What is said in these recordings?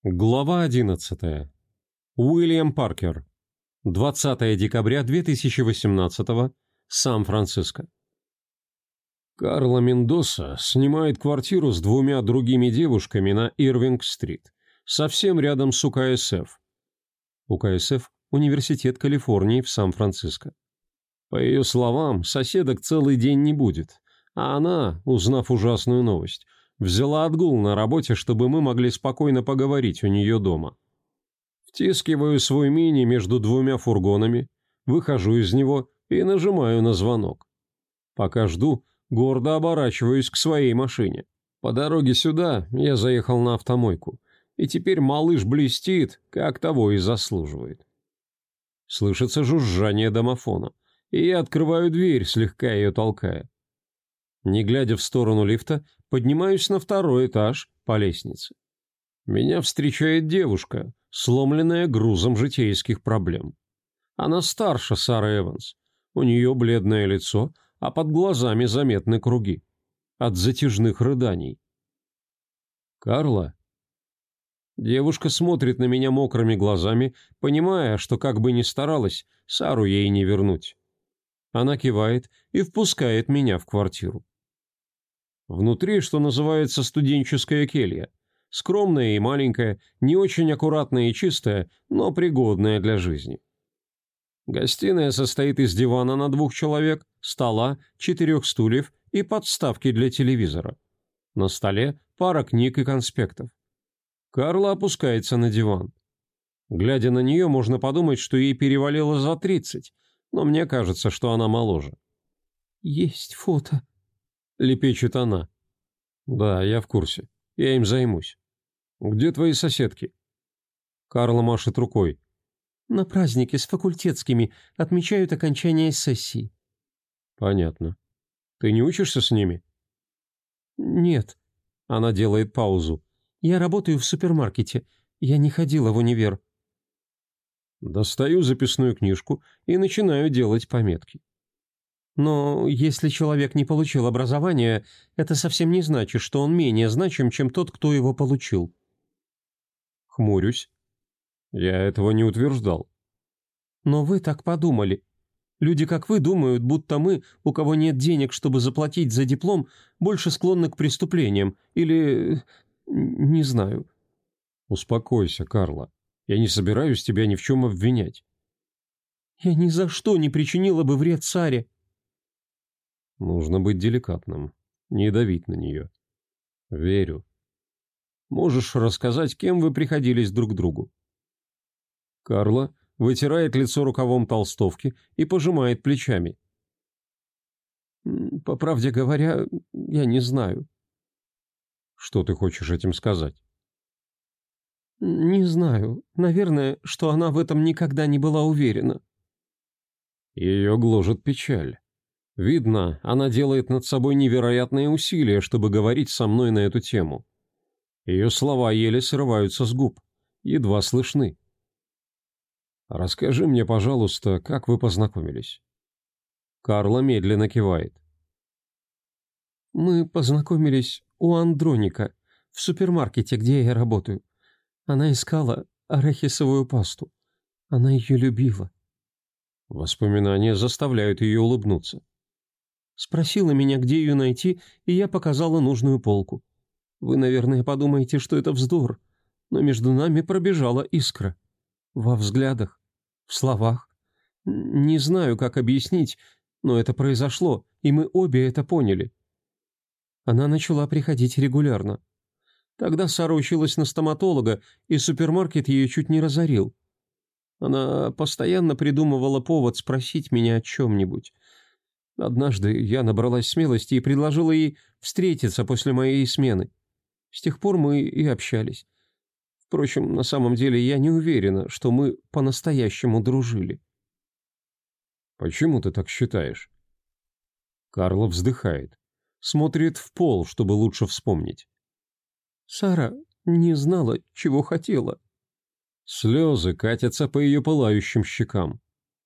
Глава 11. Уильям Паркер. 20 декабря 2018. Сан-Франциско. Карла Мендоса снимает квартиру с двумя другими девушками на Ирвинг-стрит, совсем рядом с УКСФ. УКСФ – Университет Калифорнии в Сан-Франциско. По ее словам, соседок целый день не будет, а она, узнав ужасную новость, взяла отгул на работе, чтобы мы могли спокойно поговорить у нее дома. Втискиваю свой мини между двумя фургонами, выхожу из него и нажимаю на звонок. Пока жду, гордо оборачиваюсь к своей машине. По дороге сюда я заехал на автомойку, и теперь малыш блестит, как того и заслуживает. Слышится жужжание домофона, и я открываю дверь, слегка ее толкая. Не глядя в сторону лифта, поднимаюсь на второй этаж по лестнице. Меня встречает девушка, сломленная грузом житейских проблем. Она старше Сары Эванс. У нее бледное лицо, а под глазами заметны круги. От затяжных рыданий. «Карла?» Девушка смотрит на меня мокрыми глазами, понимая, что как бы ни старалась, Сару ей не вернуть. Она кивает и впускает меня в квартиру. Внутри, что называется, студенческая келья. Скромная и маленькая, не очень аккуратная и чистая, но пригодная для жизни. Гостиная состоит из дивана на 2 человек, стола, 4 стульев и подставки для телевизора. На столе пара книг и конспектов. Карла опускается на диван. Глядя на нее, можно подумать, что ей перевалило за 30, но мне кажется, что она моложе. «Есть фото», — лепечет она. «Да, я в курсе. Я им займусь. Где твои соседки?» Карла машет рукой. «На празднике с факультетскими отмечают окончание сессии». «Понятно. Ты не учишься с ними?» «Нет». Она делает паузу. «Я работаю в супермаркете. Я не ходила в универ». Достаю записную книжку и начинаю делать пометки. Но если человек не получил образование, это совсем не значит, что он менее значим, чем тот, кто его получил. Хмурюсь. Я этого не утверждал. Но вы так подумали. Люди, как вы, думают, будто мы, у кого нет денег, чтобы заплатить за диплом, больше склонны к преступлениям. Или... не знаю. Успокойся, Карла. Я не собираюсь тебя ни в чем обвинять. Я ни за что не причинила бы вред Саре. Нужно быть деликатным, не давить на нее. Верю. Можешь рассказать, кем вы приходились друг другу? Карла вытирает лицо рукавом толстовки и пожимает плечами. По правде говоря, я не знаю. Что ты хочешь этим сказать? Не знаю. Наверное, что она в этом никогда не была уверена. Ее гложет печаль. Видно, она делает над собой невероятные усилия, чтобы говорить со мной на эту тему. Ее слова еле срываются с губ, едва слышны. «Расскажи мне, пожалуйста, как вы познакомились?» Карла медленно кивает. «Мы познакомились у Андроника, в супермаркете, где я работаю. Она искала арахисовую пасту. Она ее любила». Воспоминания заставляют ее улыбнуться. Спросила меня, где ее найти, и я показала нужную полку. Вы, наверное, подумаете, что это вздор, но между нами пробежала искра. Во взглядах, в словах. Не знаю, как объяснить, но это произошло, и мы обе это поняли. Она начала приходить регулярно. Тогда Сара училась на стоматолога, и супермаркет ее чуть не разорил. Она постоянно придумывала повод спросить меня о чем-нибудь. Однажды я набралась смелости и предложила ей встретиться после моей смены. С тех пор мы и общались. Впрочем, на самом деле я не уверена, что мы по-настоящему дружили. «Почему ты так считаешь?» Карла вздыхает, смотрит в пол, чтобы лучше вспомнить. Сара не знала, чего хотела. Слезы катятся по ее пылающим щекам.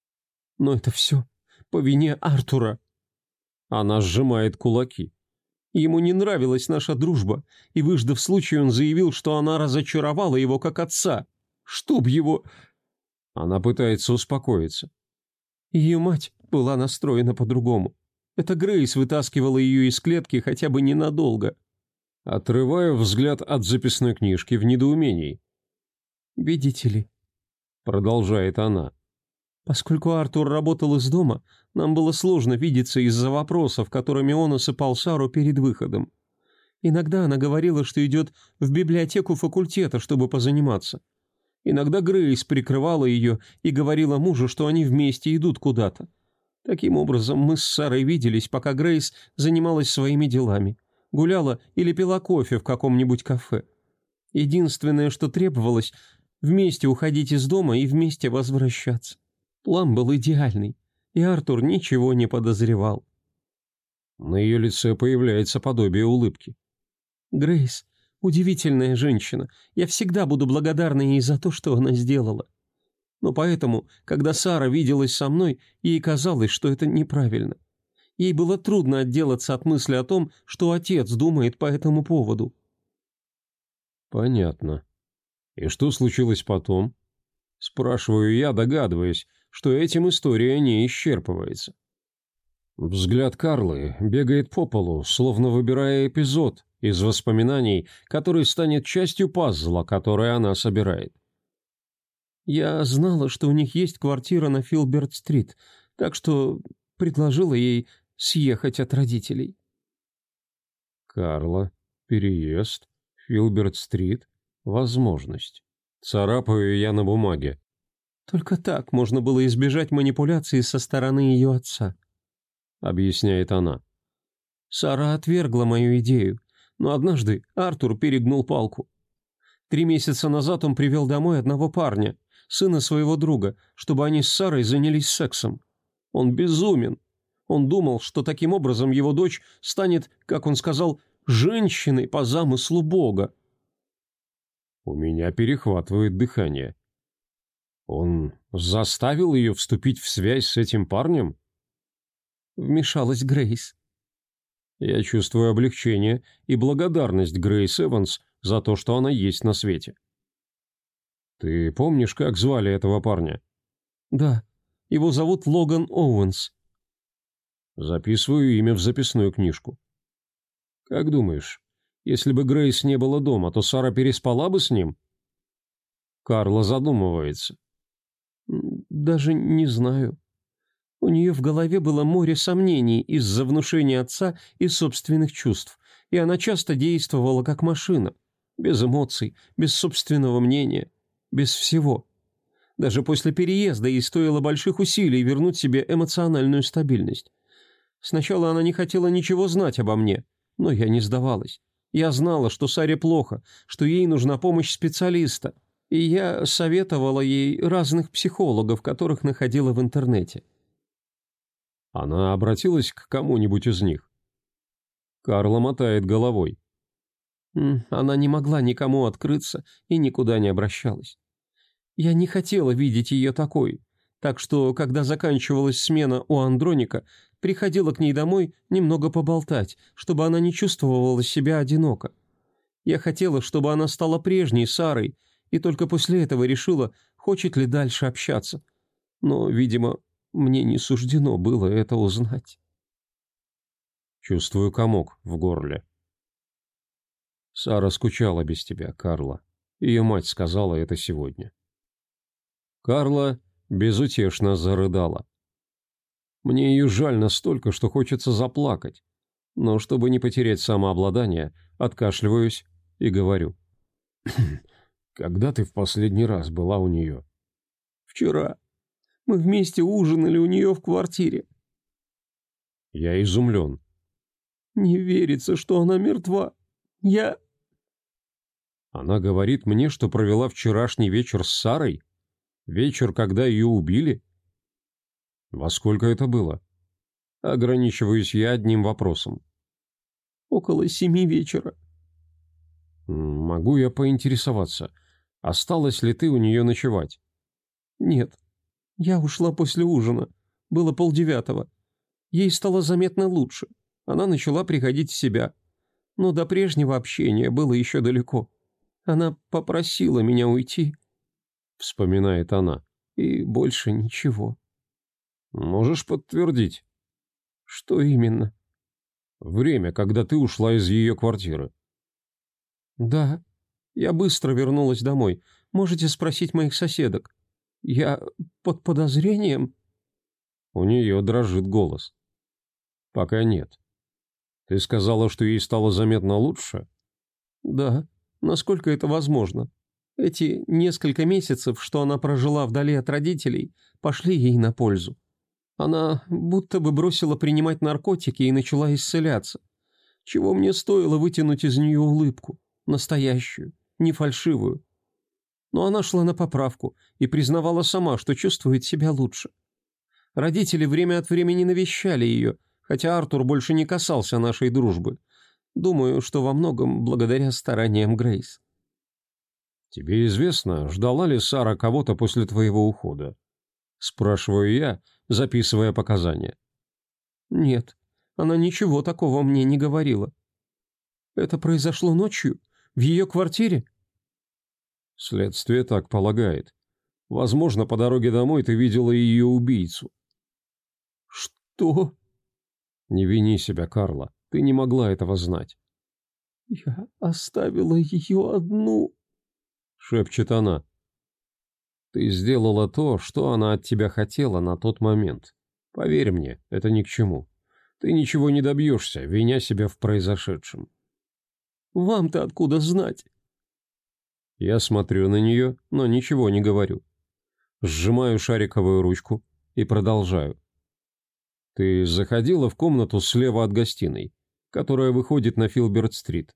Но это все по вине Артура. Она сжимает кулаки. Ему не нравилась наша дружба, и, выждав случай, он заявил, что она разочаровала его как отца. Чтоб его... Она пытается успокоиться. Ее мать была настроена по-другому. Это Грейс вытаскивала ее из клетки хотя бы ненадолго. Отрываю взгляд от записной книжки в недоумении. «Видите ли», — продолжает она, — «поскольку Артур работал из дома, нам было сложно видеться из-за вопросов, которыми он осыпал Сару перед выходом. Иногда она говорила, что идет в библиотеку факультета, чтобы позаниматься. Иногда Грейс прикрывала ее и говорила мужу, что они вместе идут куда-то. Таким образом, мы с Сарой виделись, пока Грейс занималась своими делами, гуляла или пила кофе в каком-нибудь кафе. Единственное, что требовалось — вместе уходить из дома и вместе возвращаться. План был идеальный, и Артур ничего не подозревал». На ее лице появляется подобие улыбки. «Грейс — удивительная женщина. Я всегда буду благодарна ей за то, что она сделала. Но поэтому, когда Сара виделась со мной, ей казалось, что это неправильно. Ей было трудно отделаться от мысли о том, что отец думает по этому поводу». «Понятно. И что случилось потом?» Спрашиваю я, догадываясь, что этим история не исчерпывается. Взгляд Карлы бегает по полу, словно выбирая эпизод из воспоминаний, который станет частью пазла, который она собирает. «Я знала, что у них есть квартира на Филберт-стрит, так что предложила ей съехать от родителей». Карла, переезд, Филберт-стрит, возможность. Царапаю я на бумаге. «Только так можно было избежать манипуляций со стороны ее отца», — объясняет она. «Сара отвергла мою идею, но однажды Артур перегнул палку. 3 месяца назад он привел домой одного парня, сына своего друга, чтобы они с Сарой занялись сексом. Он безумен. Он думал, что таким образом его дочь станет, как он сказал, женщиной по замыслу Бога». У меня перехватывает дыхание. Он заставил ее вступить в связь с этим парнем? Вмешалась Грейс. Я чувствую облегчение и благодарность Грейс Эванс за то, что она есть на свете. Ты помнишь, как звали этого парня? Да, его зовут Логан Оуэнс. Записываю имя в записную книжку. Как думаешь, если бы Грейс не было дома, то Сара переспала бы с ним? Карла задумывается. Даже не знаю. У нее в голове было море сомнений из-за внушения отца и собственных чувств, и она часто действовала как машина, без эмоций, без собственного мнения, без всего. Даже после переезда ей стоило больших усилий вернуть себе эмоциональную стабильность. Сначала она не хотела ничего знать обо мне, но я не сдавалась. Я знала, что Саре плохо, что ей нужна помощь специалиста, и я советовала ей разных психологов, которых находила в интернете. Она обратилась к кому-нибудь из них? Карла мотает головой. Она не могла никому открыться и никуда не обращалась. Я не хотела видеть ее такой, так что, когда заканчивалась смена у Андроника, приходила к ней домой немного поболтать, чтобы она не чувствовала себя одиноко. Я хотела, чтобы она стала прежней Сарой, и только после этого решила, хочет ли дальше общаться. Но, видимо, мне не суждено было это узнать. Чувствую комок в горле. Сара скучала без тебя, Карла. Ее мать сказала это сегодня. Карла безутешно зарыдала. Мне ее жаль настолько, что хочется заплакать. Но чтобы не потерять самообладание, откашливаюсь и говорю. «Когда ты в последний раз была у нее?» «Вчера. Мы вместе ужинали у нее в квартире». Я изумлен. «Не верится, что она мертва. Она говорит мне, что провела вчерашний вечер с Сарой? Вечер, когда ее убили? Во сколько это было? Ограничиваюсь я одним вопросом. Около 7 вечера. Могу я поинтересоваться, осталась ли ты у нее ночевать? Нет. Я ушла после ужина. Было 8:30. Ей стало заметно лучше. Она начала приходить в себя. но до прежнего общения было еще далеко. Она попросила меня уйти, — вспоминает она, — и больше ничего. Можешь подтвердить? Что именно? Время, когда ты ушла из ее квартиры. Да, я быстро вернулась домой. Можете спросить моих соседок. Я под подозрением? У нее дрожит голос. Пока нет. Ты сказала, что ей стало заметно лучше? Да, насколько это возможно. Эти несколько месяцев, что она прожила вдали от родителей, пошли ей на пользу. Она будто бы бросила принимать наркотики и начала исцеляться. Чего мне стоило вытянуть из нее улыбку, настоящую, не фальшивую. Но она шла на поправку и признавала сама, что чувствует себя лучше. Родители время от времени навещали ее, хотя Артур больше не касался нашей дружбы. Думаю, что во многом благодаря стараниям Грейс. Тебе известно, ждала ли Сара кого-то после твоего ухода? Спрашиваю я, записывая показания. Нет, она ничего такого мне не говорила. Это произошло ночью? В ее квартире? Следствие так полагает. Возможно, по дороге домой ты видела ее убийцу. Что? Не вини себя, Карла. Ты не могла этого знать. Я оставила ее одну, Шепчет она. Ты сделала то, что она от тебя хотела на тот момент. Поверь мне, это ни к чему. Ты ничего не добьешься, виня себя в произошедшем. Вам-то откуда знать? Я смотрю на нее, но ничего не говорю. Сжимаю шариковую ручку и продолжаю. Ты заходила в комнату слева от гостиной, которая выходит на Филберт-стрит.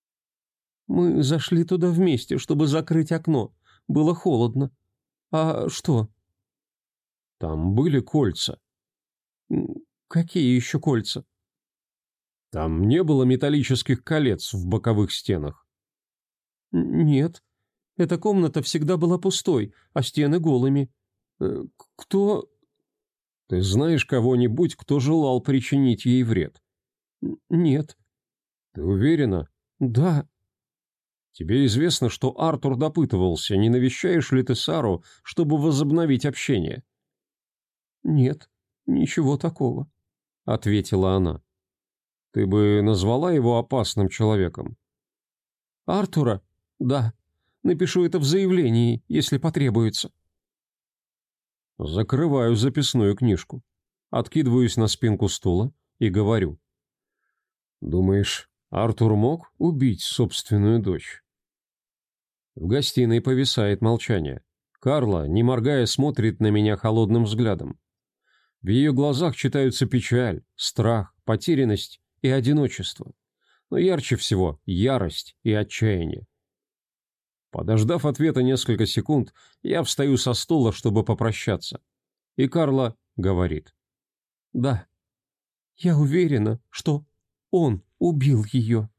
Мы зашли туда вместе, чтобы закрыть окно. Было холодно. А что? Там были кольца. Какие еще кольца? Там не было металлических колец в боковых стенах. Нет. Эта комната всегда была пустой, а стены голыми. Кто... Ты знаешь кого-нибудь, кто желал причинить ей вред? Нет. Ты уверена? Да. Тебе известно, что Артур допытывался, не навещаешь ли ты Сару, чтобы возобновить общение? Нет, ничего такого, Ответила она. Ты бы назвала его опасным человеком? Артура? Да. Напишу это в заявлении, если потребуется. Закрываю записную книжку, откидываюсь на спинку стула и говорю. Думаешь, Артур мог убить собственную дочь? В гостиной повисает молчание. Карла, не моргая, смотрит на меня холодным взглядом. В ее глазах читаются печаль, страх, потерянность и одиночество. Но ярче всего ярость и отчаяние. Подождав ответа несколько секунд, я встаю со стула, чтобы попрощаться. И Карла говорит. Да, я уверена, что он убил ее.